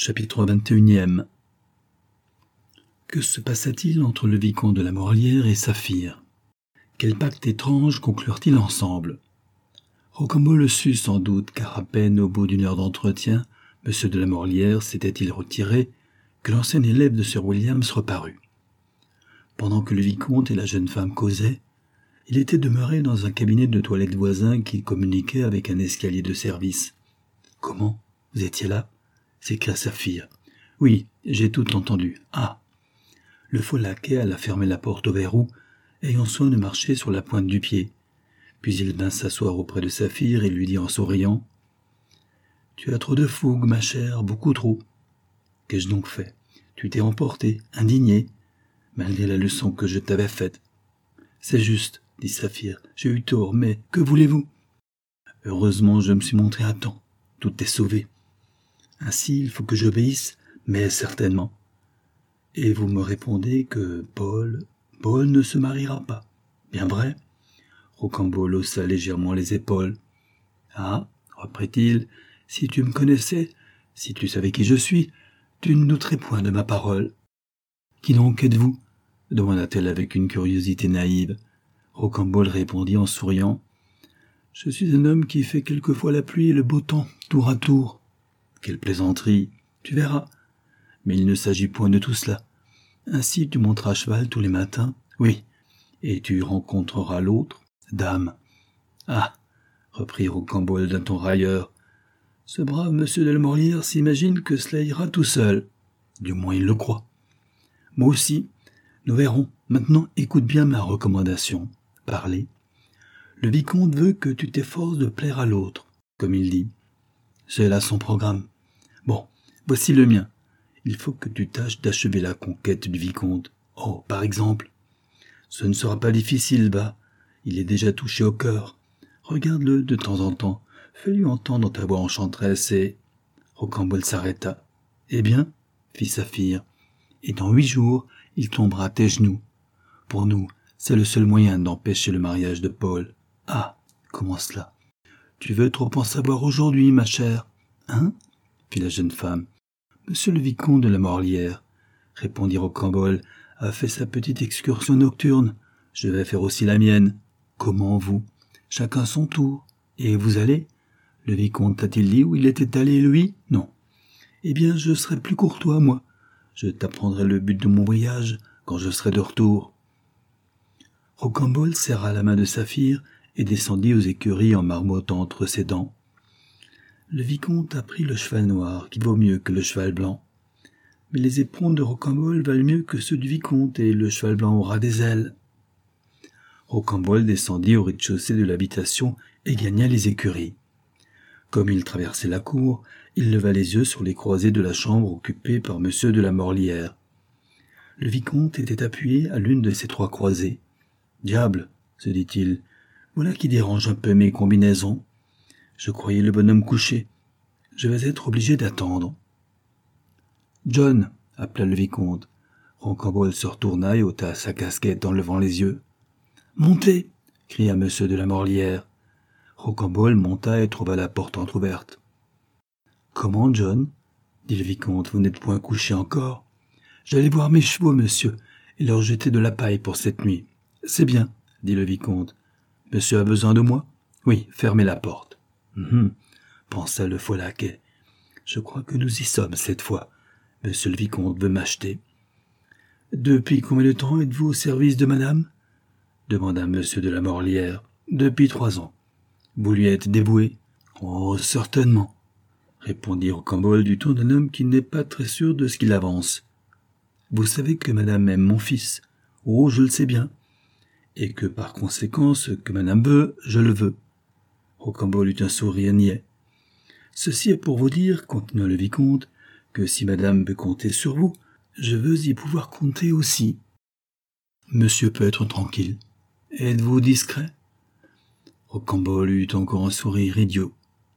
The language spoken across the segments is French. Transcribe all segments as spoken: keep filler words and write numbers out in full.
Chapitre vingt et unième. Que se passa-t-il entre le vicomte de la Morlière et Saphir? Quel pacte étrange conclurent-ils ensemble? Rocambole le sut sans doute, car à peine au bout d'une heure d'entretien, M. de la Morlière s'était-il retiré, que l'ancien élève de Sir Williams reparut. Pendant que le vicomte et la jeune femme causaient, il était demeuré dans un cabinet de toilette voisin qui communiquait avec un escalier de service. « Comment? Vous étiez là ?» s'écria Saphir. « Oui, j'ai tout entendu. Ah !» Le faux laquais alla fermer la porte au verrou, ayant soin de marcher sur la pointe du pied. Puis il vint s'asseoir auprès de Saphir et lui dit en souriant : « Tu as trop de fougue, ma chère, beaucoup trop. Qu'ai-je donc fait? Tu t'es emporté, indigné, malgré la leçon que je t'avais faite. »« C'est juste, » dit Saphir, « j'ai eu tort, mais que voulez-vous? Heureusement, je me suis montré à temps. Tout est sauvé. Ainsi, il faut que j'obéisse, mais certainement. Et vous me répondez que Paul, Paul ne se mariera pas. Bien vrai ?» Rocambole haussa légèrement les épaules. « Ah, reprit-il, si tu me connaissais, si tu savais qui je suis, tu ne douterais point de ma parole. »« Qui donc êtes-vous » demanda-t-elle avec une curiosité naïve. Rocambole répondit en souriant : « Je suis un homme qui fait quelquefois la pluie et le beau temps, tour à tour. »« Quelle plaisanterie, tu verras. Mais il ne s'agit point de tout cela. Ainsi tu monteras à cheval tous les matins, oui, et tu rencontreras l'autre, dame. »« Ah !» reprit Rocambole d'un ton railleur, « ce brave monsieur de la Morlière s'imagine que cela ira tout seul. Du moins il le croit. Moi aussi, nous verrons. Maintenant écoute bien ma recommandation. Parlez. Le vicomte veut que tu t'efforces de plaire à l'autre, comme il dit. C'est là son programme. Bon, voici le mien. Il faut que tu tâches d'achever la conquête du vicomte. Oh, par exemple. Ce ne sera pas difficile, bah. Il est déjà touché au cœur. Regarde-le de temps en temps. Fais-lui entendre ta voix enchanteresse et... » Rocambole s'arrêta. « Eh bien, » fit Saphir, « et dans huit jours, il tombera à tes genoux. Pour nous, c'est le seul moyen d'empêcher le mariage de Paul. »« Ah, comment cela? Tu veux trop en savoir aujourd'hui, ma chère, hein ?» fit la jeune femme. « Monsieur le vicomte de la Morlière, » répondit Rocambole, « a fait sa petite excursion nocturne. Je vais faire aussi la mienne. Comment vous? Chacun son tour. Et vous allez? Le vicomte t'a-t-il dit où il était allé, lui? Non. Eh bien, je serai plus courtois, moi. Je t'apprendrai le but de mon voyage quand je serai de retour. » Rocambole serra la main de Saphir et descendit aux écuries en marmottant entre ses dents. Le vicomte a pris le cheval noir, qui vaut mieux que le cheval blanc. Mais les éperons de Rocambole valent mieux que ceux du vicomte, et le cheval blanc aura des ailes. Rocambole descendit au rez-de-chaussée de l'habitation et gagna les écuries. Comme il traversait la cour, il leva les yeux sur les croisées de la chambre occupée par M. de la Morlière. Le vicomte était appuyé à l'une de ces trois croisées. « Diable !» se dit-il, « voilà qui dérange un peu mes combinaisons. Je croyais le bonhomme couché. Je vais être obligé d'attendre. »« John !» appela le vicomte. Rocambole se retourna et ôta sa casquette en levant les yeux. « Montez !» cria M. de la Morlière. Rocambole monta et trouva la porte entr'ouverte. « Comment, John ?» dit le vicomte, « vous n'êtes point couché encore ? J'allais voir mes chevaux, monsieur, et leur jeter de la paille pour cette nuit. »« C'est bien, » dit le vicomte. « Monsieur a besoin de moi ? Oui, fermez la porte. Hum, » pensa le faux laquais. « Je crois que nous y sommes cette fois. Monsieur le vicomte veut m'acheter. »« Depuis combien de temps êtes-vous au service de madame ?» demanda monsieur de la Morlière. « Depuis trois ans. »« Vous lui êtes dévoué ?»« Oh, certainement, » répondit Rocambole du ton d'un homme qui n'est pas très sûr de ce qu'il avance. « Vous savez que madame aime mon fils. Oh, je le sais bien. Et que par conséquent, ce que madame veut, je le veux. » Rocambole eut un sourire niais. « Ceci est pour vous dire, continua le vicomte, que si madame peut compter sur vous, je veux y pouvoir compter aussi. Monsieur peut être tranquille. Êtes-vous discret ?» Rocambole eut encore un sourire idiot.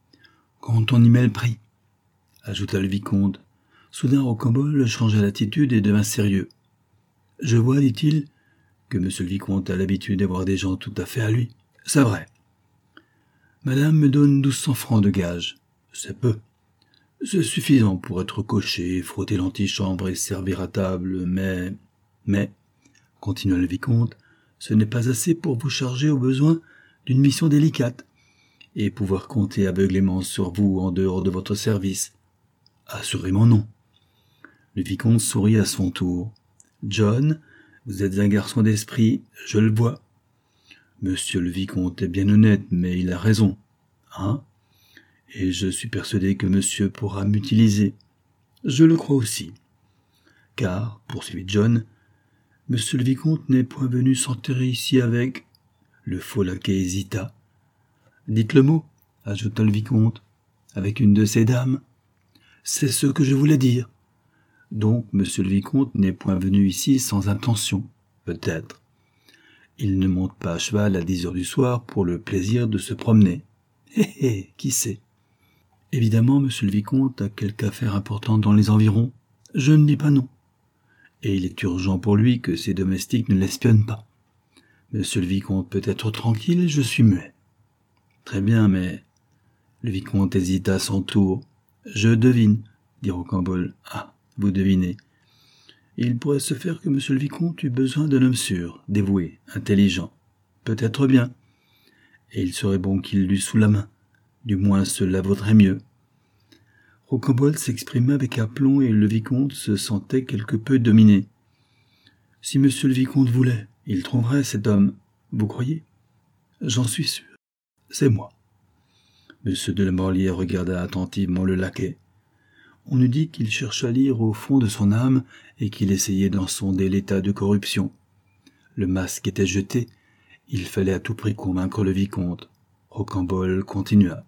« Quand on y met le prix, » ajouta le vicomte. Soudain Rocambole changea d'attitude et devint sérieux. « Je vois, dit-il, que monsieur le vicomte a l'habitude d'avoir des gens tout à fait à lui. C'est vrai. Madame me donne douze cents francs de gage. C'est peu. C'est suffisant pour être coché, frotter l'antichambre et servir à table, mais... Mais, continua le vicomte, ce n'est pas assez pour vous charger au besoin d'une mission délicate, et pouvoir compter aveuglément sur vous en dehors de votre service. Assurément non. Le vicomte sourit à son tour. John, vous êtes un garçon d'esprit, je le vois. Monsieur le vicomte est bien honnête, mais il a raison. Hein? Et je suis persuadé que monsieur pourra m'utiliser. Je le crois aussi. Car, poursuivit John, monsieur le vicomte n'est point venu s'enterrer ici avec... Le faux laquais hésita. Dites le mot, ajouta le vicomte, avec une de ces dames. C'est ce que je voulais dire. Donc, monsieur le vicomte n'est point venu ici sans intention, peut-être. Il ne monte pas à cheval à dix heures du soir pour le plaisir de se promener. Hé hé, qui sait? Évidemment, monsieur le vicomte a quelque affaire importante dans les environs. Je ne dis pas non. Et il est urgent pour lui que ses domestiques ne l'espionnent pas. Monsieur le vicomte peut être tranquille et je suis muet. Très bien, mais... Le vicomte hésita à son tour. Je devine, dit Rocambole. Ah, vous devinez. Il pourrait se faire que monsieur le vicomte eût besoin d'un homme sûr, dévoué, intelligent. Peut-être bien. Et il serait bon qu'il l'eût sous la main. Du moins cela vaudrait mieux. Rocambole s'exprima avec aplomb et le vicomte se sentait quelque peu dominé. Si monsieur le vicomte voulait, il trouverait cet homme. Vous croyez? J'en suis sûr. C'est moi. Monsieur de la Morlière regarda attentivement le laquais. On eût dit qu'il cherchait à lire au fond de son âme et qu'il essayait d'en sonder l'état de corruption. Le masque était jeté. Il fallait à tout prix convaincre le vicomte. Rocambole continua.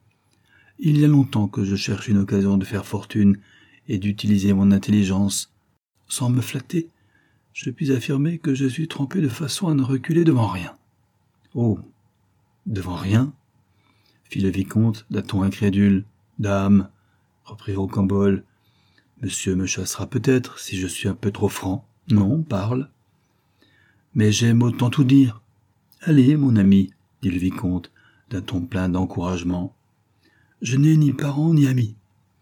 Il y a longtemps que je cherche une occasion de faire fortune et d'utiliser mon intelligence. Sans me flatter, je puis affirmer que je suis trempé de façon à ne reculer devant rien. Oh, devant rien? Fit le vicomte d'un ton incrédule. Dame, reprit Rocambole, monsieur me chassera peut-être si je suis un peu trop franc. Non, parle. Mais j'aime autant tout dire. Allez, mon ami, dit le vicomte, d'un ton plein d'encouragement. Je n'ai ni parents ni amis.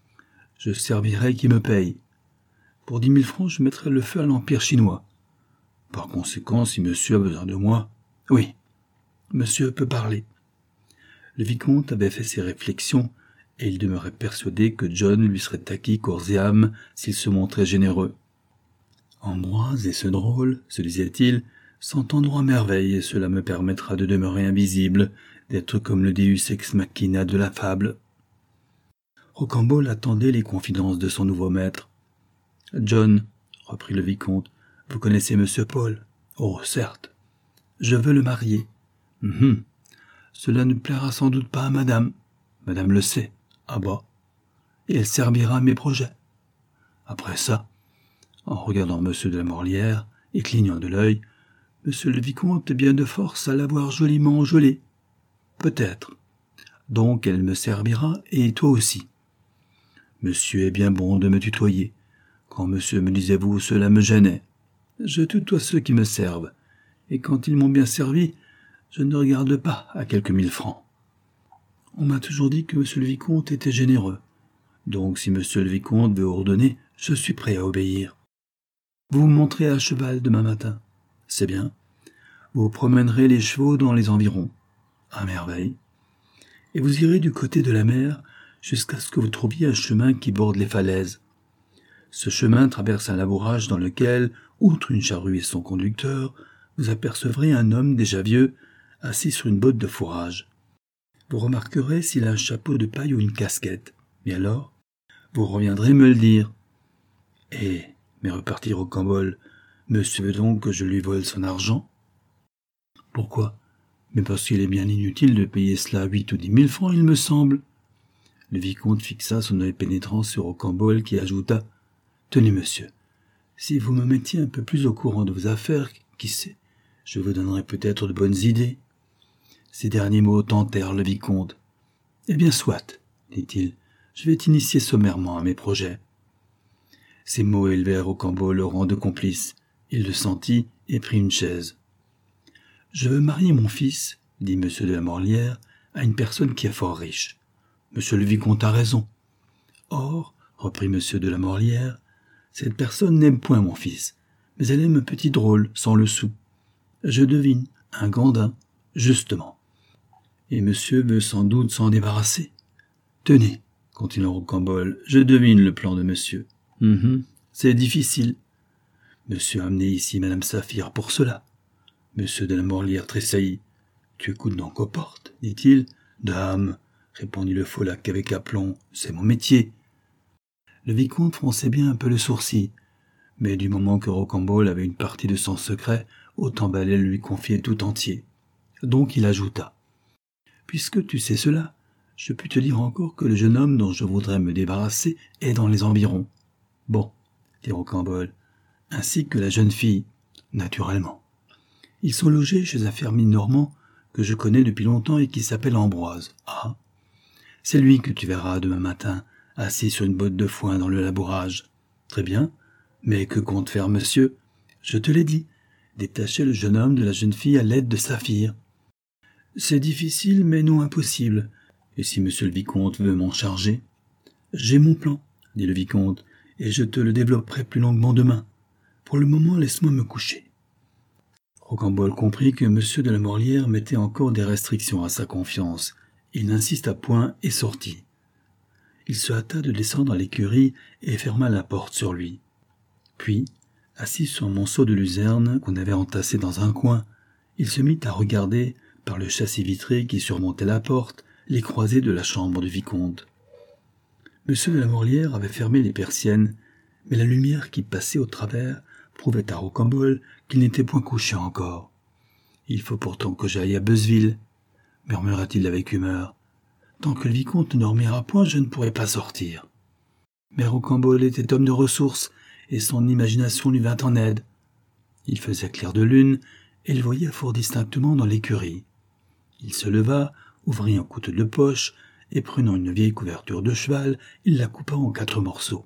Je servirai qui me paye. Pour dix mille francs, je mettrai le feu à l'Empire chinois. Par conséquent, si monsieur a besoin de moi... Oui, monsieur peut parler. Le vicomte avait fait ses réflexions, et il demeurait persuadé que John lui serait acquis corps et âme s'il se montrait généreux. Ambroise et ce drôle, se disait-il, s'entendront à merveille, et cela me permettra de demeurer invisible, d'être comme le Deus ex machina de la fable. Rocambole attendait les confidences de son nouveau maître. « John, reprit le vicomte, vous connaissez monsieur Paul? Oh, certes. Je veux le marier. Hum, cela ne plaira sans doute pas à madame. Madame le sait. Ah bah. Et elle servira à mes projets. Après ça, en regardant monsieur de la Morlière et clignant de l'œil, monsieur le vicomte est bien de force à l'avoir joliment enjolé. Peut-être. Donc elle me servira, et toi aussi. Monsieur est bien bon de me tutoyer. Quand monsieur me disait vous, cela me gênait. Je tutoie ceux qui me servent, et quand ils m'ont bien servi, je ne regarde pas à quelques mille francs. On m'a toujours dit que monsieur le vicomte était généreux. Donc si monsieur le vicomte veut ordonner, je suis prêt à obéir. Vous me montrez à cheval demain matin. C'est bien. Vous promènerez les chevaux dans les environs. À merveille. Et vous irez du côté de la mer jusqu'à ce que vous trouviez un chemin qui borde les falaises. Ce chemin traverse un labourage dans lequel, outre une charrue et son conducteur, vous apercevrez un homme déjà vieux, assis sur une botte de fourrage. Vous remarquerez s'il a un chapeau de paille ou une casquette. Et alors, vous reviendrez me le dire. Eh, mais repartit Rocambole, monsieur veut donc que je lui vole son argent? Pourquoi? Mais parce qu'il est bien inutile de payer cela huit ou dix mille francs, il me semble. Le vicomte fixa son œil pénétrant sur Rocambole qui ajouta « Tenez, monsieur, si vous me mettiez un peu plus au courant de vos affaires, qui sait, je vous donnerais peut-être de bonnes idées. » Ces derniers mots tentèrent le vicomte. « Eh bien, soit, dit-il, je vais t'initier sommairement à mes projets. » Ces mots élevèrent Rocambole au rang de complice. Il le sentit et prit une chaise. « Je veux marier mon fils, dit monsieur de la Morlière, à une personne qui est fort riche. Monsieur le vicomte a raison. Or, reprit monsieur de la Morlière, cette personne n'aime point mon fils, mais elle aime un petit drôle, sans le sou. Je devine, un gandin, justement. Et monsieur veut sans doute s'en débarrasser. Tenez, continua Rocambole, je devine le plan de monsieur. Hum, c'est difficile. Monsieur a amené ici madame Saphir pour cela. Monsieur de la Morlière tressaillit. Tu écoutes donc aux portes, dit-il. Dame, répondit le Folacque avec aplomb, c'est mon métier. Le vicomte fronçait bien un peu le sourcil, mais du moment que Rocambole avait une partie de son secret, autant valait le lui confier tout entier. Donc il ajouta. Puisque tu sais cela, je puis te dire encore que le jeune homme dont je voudrais me débarrasser est dans les environs. Bon, dit Rocambole, ainsi que la jeune fille, naturellement. Ils sont logés chez un fermier normand que je connais depuis longtemps et qui s'appelle Ambroise. Ah, c'est lui que tu verras demain matin, assis sur une botte de foin dans le labourage. Très bien, mais que compte faire monsieur? Je te l'ai dit, détacher le jeune homme de la jeune fille à l'aide de Saphir. C'est difficile, mais non impossible. Et si monsieur le vicomte veut m'en charger? J'ai mon plan, dit le vicomte, et je te le développerai plus longuement demain. Pour le moment, laisse-moi me coucher. Rocambole comprit que monsieur de la Morlière mettait encore des restrictions à sa confiance. Il n'insista point et sortit. Il se hâta de descendre à l'écurie et ferma la porte sur lui. Puis, assis sur un monceau de luzerne qu'on avait entassé dans un coin, il se mit à regarder, par le châssis vitré qui surmontait la porte, les croisées de la chambre du vicomte. Monsieur de la Morlière avait fermé les persiennes, mais la lumière qui passait au travers prouvait à Rocambole qu'il n'était point couché encore. « Il faut pourtant que j'aille à Beuzeville, » murmura-t-il avec humeur. « Tant que le vicomte ne dormira point, je ne pourrai pas sortir. » Mais Rocambole était homme de ressources, et son imagination lui vint en aide. Il faisait clair de lune, et il voyait fort distinctement dans l'écurie. Il se leva, ouvrit un couteau de poche, et prenant une vieille couverture de cheval, il la coupa en quatre morceaux.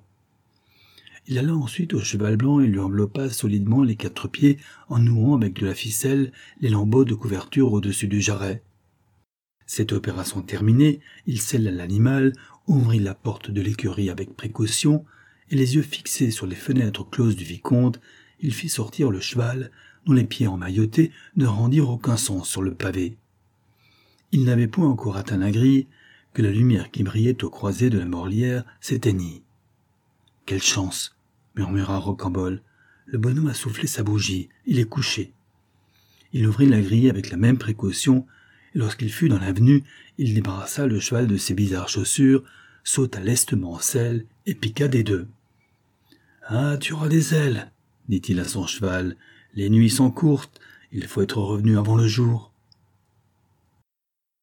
Il alla ensuite au cheval blanc et lui enveloppa solidement les quatre pieds en nouant avec de la ficelle les lambeaux de couverture au-dessus du jarret. Cette opération terminée, il sella l'animal, ouvrit la porte de l'écurie avec précaution, et les yeux fixés sur les fenêtres closes du vicomte, il fit sortir le cheval, dont les pieds emmaillotés ne rendirent aucun son sur le pavé. Il n'avait point encore atteint la grille, que la lumière qui brillait aux croisées de la Morlière s'éteignit. « Quelle chance !» murmura Rocambole. « Le bonhomme a soufflé sa bougie, il est couché. » Il ouvrit la grille avec la même précaution, et lorsqu'il fut dans l'avenue, il débarrassa le cheval de ses bizarres chaussures, sauta lestement en selle et piqua des deux. « Ah, tu auras des ailes !» dit-il à son cheval. « Les nuits sont courtes, il faut être revenu avant le jour. »